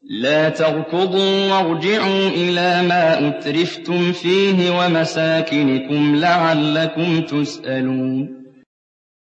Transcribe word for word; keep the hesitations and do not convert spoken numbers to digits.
لَا تَرْكُضُوا وَارْجِعُوا إِلَىٰ مَا أُتْرِفْتُمْ فِيهِ وَمَسَاكِنِكُمْ لَعَلَّكُمْ تُسْأَلُونَ